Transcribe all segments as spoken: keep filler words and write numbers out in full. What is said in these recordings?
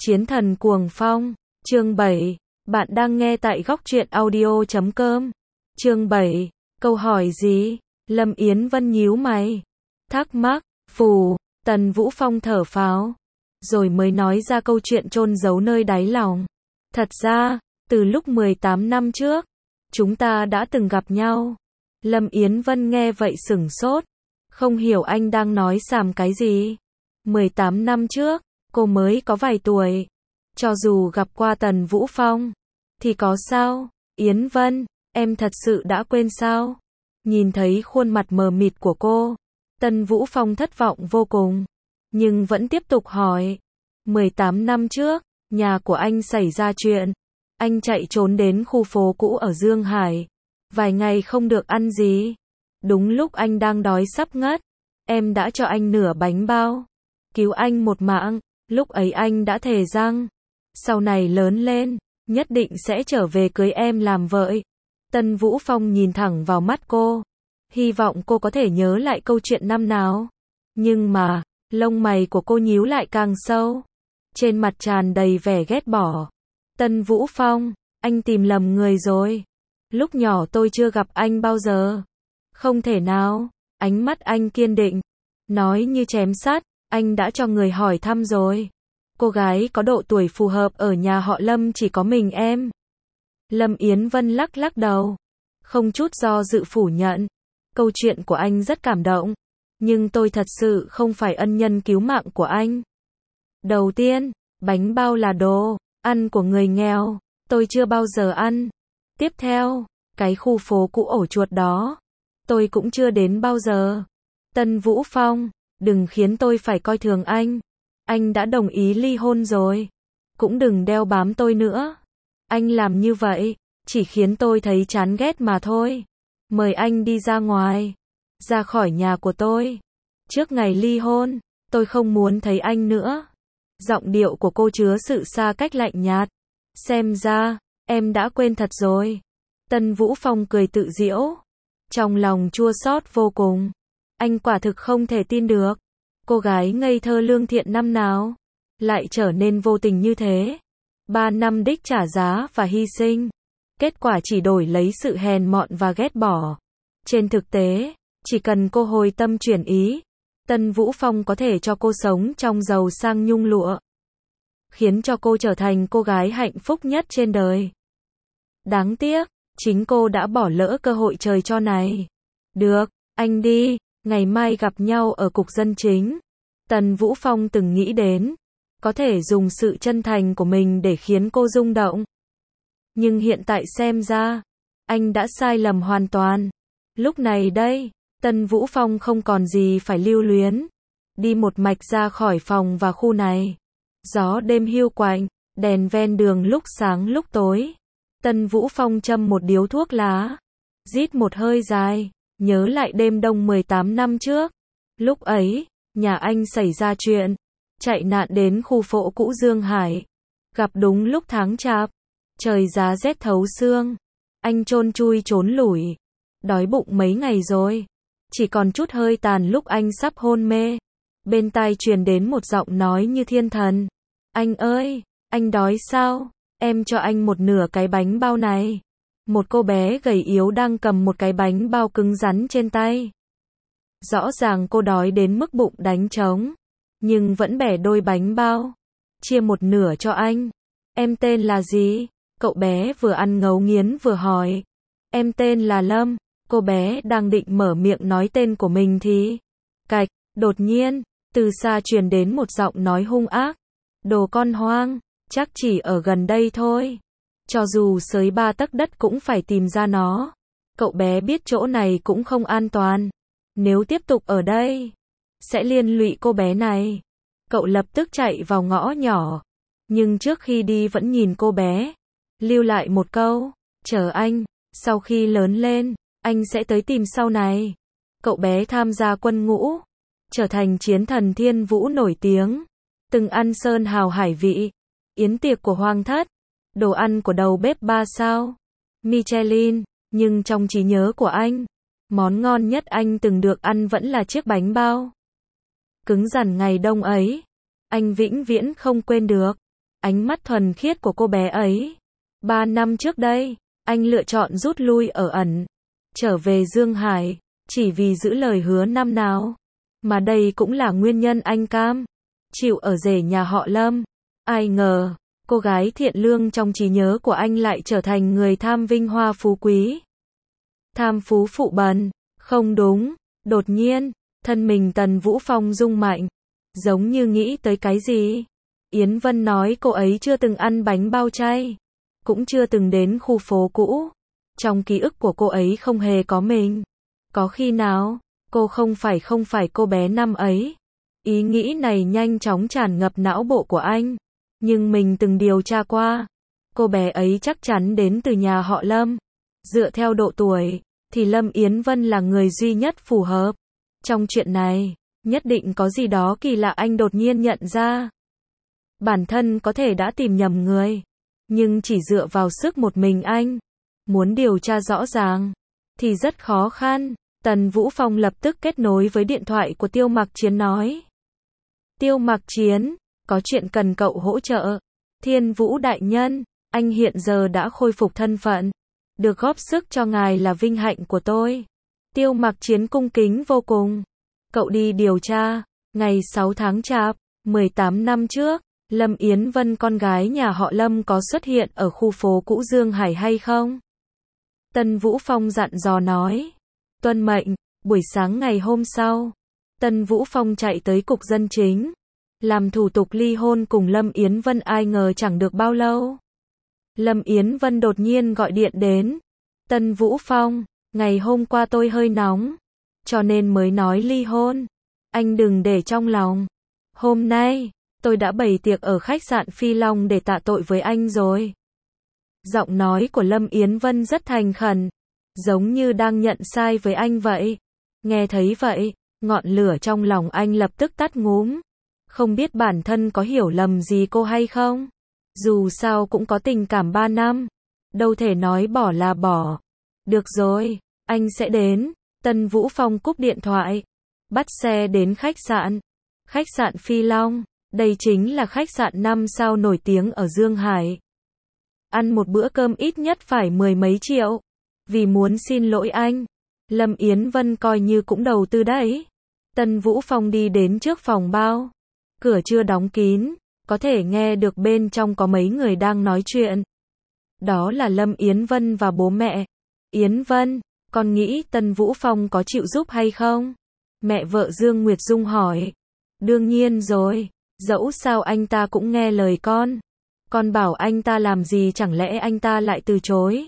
Chiến thần cuồng phong, chương bảy. Bạn đang nghe tại góc truyện audio chấm com. Chương bảy. Câu hỏi gì? Lâm Yến Vân nhíu mày. Thắc mắc, phù, Tần Vũ Phong thở phào. Rồi mới nói ra câu chuyện chôn giấu nơi đáy lòng. Thật ra, từ lúc mười tám năm trước, chúng ta đã từng gặp nhau. Lâm Yến Vân nghe vậy sửng sốt. Không hiểu anh đang nói xàm cái gì. mười tám năm trước, cô mới có vài tuổi. Cho dù gặp qua Tần Vũ Phong, thì có sao? Yến Vân, em thật sự đã quên sao? Nhìn thấy khuôn mặt mờ mịt của cô, Tần Vũ Phong thất vọng vô cùng. Nhưng vẫn tiếp tục hỏi. mười tám năm trước, nhà của anh xảy ra chuyện. Anh chạy trốn đến khu phố cũ ở Dương Hải. Vài ngày không được ăn gì. Đúng lúc anh đang đói sắp ngất, em đã cho anh nửa bánh bao. Cứu anh một mạng. Lúc ấy anh đã thề rằng, sau này lớn lên, nhất định sẽ trở về cưới em làm vợ. Tần Vũ Phong nhìn thẳng vào mắt cô. Hy vọng cô có thể nhớ lại câu chuyện năm nào. Nhưng mà, lông mày của cô nhíu lại càng sâu. Trên mặt tràn đầy vẻ ghét bỏ. Tần Vũ Phong, anh tìm lầm người rồi. Lúc nhỏ tôi chưa gặp anh bao giờ. Không thể nào. Ánh mắt anh kiên định. Nói như chém sắt. Anh đã cho người hỏi thăm rồi. Cô gái có độ tuổi phù hợp ở nhà họ Lâm chỉ có mình em. Lâm Yến Vân lắc lắc đầu. Không chút do dự phủ nhận. Câu chuyện của anh rất cảm động. Nhưng tôi thật sự không phải ân nhân cứu mạng của anh. Đầu tiên, bánh bao là đồ ăn của người nghèo. Tôi chưa bao giờ ăn. Tiếp theo, cái khu phố cũ ổ chuột đó. Tôi cũng chưa đến bao giờ. Tần Vũ Phong, đừng khiến tôi phải coi thường anh. Anh đã đồng ý ly hôn rồi. Cũng đừng đeo bám tôi nữa. Anh làm như vậy, chỉ khiến tôi thấy chán ghét mà thôi. Mời anh đi ra ngoài. Ra khỏi nhà của tôi. Trước ngày ly hôn, tôi không muốn thấy anh nữa. Giọng điệu của cô chứa sự xa cách lạnh nhạt. Xem ra, em đã quên thật rồi. Tần Vũ Phong cười tự giễu. Trong lòng chua xót vô cùng. Anh quả thực không thể tin được. Cô gái ngây thơ lương thiện năm nào lại trở nên vô tình như thế. Ba năm đích trả giá và hy sinh. Kết quả chỉ đổi lấy sự hèn mọn và ghét bỏ. Trên thực tế, chỉ cần cô hồi tâm chuyển ý, Tần Vũ Phong có thể cho cô sống trong giàu sang nhung lụa. Khiến cho cô trở thành cô gái hạnh phúc nhất trên đời. Đáng tiếc, chính cô đã bỏ lỡ cơ hội trời cho này. Được, anh đi. Ngày mai gặp nhau ở cục dân chính. Tần Vũ Phong từng nghĩ đến. Có thể dùng sự chân thành của mình để khiến cô rung động. Nhưng hiện tại xem ra. Anh đã sai lầm hoàn toàn. Lúc này đây. Tần Vũ Phong không còn gì phải lưu luyến. Đi một mạch ra khỏi phòng và khu này. Gió đêm hiu quạnh. Đèn ven đường lúc sáng lúc tối. Tần Vũ Phong châm một điếu thuốc lá. Rít một hơi dài. Nhớ lại đêm đông mười tám năm trước. Lúc ấy, nhà anh xảy ra chuyện. Chạy nạn đến khu phố cũ Dương Hải. Gặp đúng lúc tháng chạp. Trời giá rét thấu xương. Anh chôn chui trốn lủi. Đói bụng mấy ngày rồi. Chỉ còn chút hơi tàn lúc anh sắp hôn mê. Bên tai truyền đến một giọng nói như thiên thần. Anh ơi, anh đói sao? Em cho anh một nửa cái bánh bao này. Một cô bé gầy yếu đang cầm một cái bánh bao cứng rắn trên tay. Rõ ràng cô đói đến mức bụng đánh trống. Nhưng vẫn bẻ đôi bánh bao. Chia một nửa cho anh. Em tên là gì? Cậu bé vừa ăn ngấu nghiến vừa hỏi. Em tên là Lâm. Cô bé đang định mở miệng nói tên của mình thì. Cạch, đột nhiên, từ xa truyền đến một giọng nói hung ác. Đồ con hoang, chắc chỉ ở gần đây thôi. Cho dù xới ba tấc đất cũng phải tìm ra nó. Cậu bé biết chỗ này cũng không an toàn. Nếu tiếp tục ở đây, sẽ liên lụy cô bé này. Cậu lập tức chạy vào ngõ nhỏ. Nhưng trước khi đi vẫn nhìn cô bé. Lưu lại một câu. Chờ anh, sau khi lớn lên, anh sẽ tới tìm sau này. Cậu bé tham gia quân ngũ. Trở thành chiến thần thiên vũ nổi tiếng. Từng ăn sơn hào hải vị. Yến tiệc của hoàng thất. Đồ ăn của đầu bếp ba sao Michelin, nhưng trong trí nhớ của anh, món ngon nhất anh từng được ăn vẫn là chiếc bánh bao cứng rắn ngày đông ấy. Anh vĩnh viễn không quên được. ánh mắt thuần khiết của cô bé ấy. Ba năm trước đây, anh lựa chọn rút lui ở ẩn, trở về Dương Hải, chỉ vì giữ lời hứa năm nào. Mà đây cũng là nguyên nhân anh cam chịu ở rể nhà họ Lâm. Ai ngờ, cô gái thiện lương trong trí nhớ của anh lại trở thành người tham vinh hoa phú quý. Tham phú phụ bần, không đúng. Đột nhiên, thân mình Tần Vũ Phong rung mạnh, giống như nghĩ tới cái gì. Yến Vân nói cô ấy chưa từng ăn bánh bao chay, cũng chưa từng đến khu phố cũ. Trong ký ức của cô ấy không hề có mình. Có khi nào, cô không phải không phải cô bé năm ấy. Ý nghĩ này nhanh chóng tràn ngập não bộ của anh. Nhưng mình từng điều tra qua, cô bé ấy chắc chắn đến từ nhà họ Lâm. Dựa theo độ tuổi, thì Lâm Yến Vân là người duy nhất phù hợp. Trong chuyện này, nhất định có gì đó kỳ lạ anh đột nhiên nhận ra. Bản thân có thể đã tìm nhầm người, nhưng chỉ dựa vào sức một mình anh, muốn điều tra rõ ràng, thì rất khó khăn. Tần Vũ Phong lập tức kết nối với điện thoại của Tiêu Mặc Chiến nói. Tiêu Mặc Chiến, có chuyện cần cậu hỗ trợ. Thiên Vũ đại nhân, anh hiện giờ đã khôi phục thân phận. Được góp sức cho ngài là vinh hạnh của tôi. Tiêu Mặc Chiến cung kính vô cùng. Cậu đi điều tra, ngày sáu tháng Chạp, mười tám năm trước, Lâm Yến Vân con gái nhà họ Lâm có xuất hiện ở khu phố cũ Dương Hải hay không? Tần Vũ Phong dặn dò nói. Tuân mệnh. Buổi sáng ngày hôm sau, Tần Vũ Phong chạy tới cục dân chính, làm thủ tục ly hôn cùng Lâm Yến Vân. Ai ngờ chẳng được bao lâu, Lâm Yến Vân đột nhiên gọi điện đến. Tần Vũ Phong, ngày hôm qua tôi hơi nóng, cho nên mới nói ly hôn. Anh đừng để trong lòng. Hôm nay, tôi đã bày tiệc ở khách sạn Phi Long để tạ tội với anh rồi. Giọng nói của Lâm Yến Vân rất thành khẩn, giống như đang nhận sai với anh vậy. Nghe thấy vậy, ngọn lửa trong lòng anh lập tức tắt ngúm. Không biết bản thân có hiểu lầm gì cô hay không? Dù sao cũng có tình cảm ba năm, đâu thể nói bỏ là bỏ. Được rồi, anh sẽ đến. Tần Vũ Phong cúp điện thoại, bắt xe đến khách sạn. Khách sạn Phi Long, đây chính là khách sạn năm sao nổi tiếng ở Dương Hải. Ăn một bữa cơm ít nhất phải mười mấy triệu. Vì muốn xin lỗi anh, Lâm Yến Vân coi như cũng đầu tư đấy. Tần Vũ Phong đi đến trước phòng bao. Cửa chưa đóng kín, có thể nghe được bên trong có mấy người đang nói chuyện. Đó là Lâm Yến Vân và bố mẹ. Yến Vân, con nghĩ Tần Vũ Phong có chịu giúp hay không? Mẹ vợ Dương Nguyệt Dung hỏi. Đương nhiên rồi, dẫu sao anh ta cũng nghe lời con. Con bảo anh ta làm gì chẳng lẽ anh ta lại từ chối?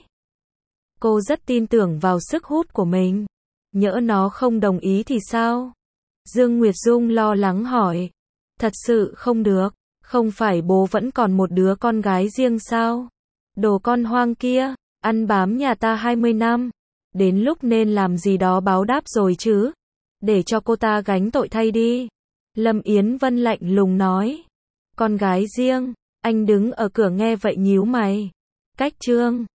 Cô rất tin tưởng vào sức hút của mình. Nhỡ nó không đồng ý thì sao? Dương Nguyệt Dung lo lắng hỏi. Thật sự không được, không phải bố vẫn còn một đứa con gái riêng sao? Đồ con hoang kia, ăn bám nhà ta hai mươi năm. Đến lúc nên làm gì đó báo đáp rồi chứ. Để cho cô ta gánh tội thay đi. Lâm Yến Vân lạnh lùng nói. Con gái riêng, anh đứng ở cửa nghe vậy nhíu mày. Cách trương.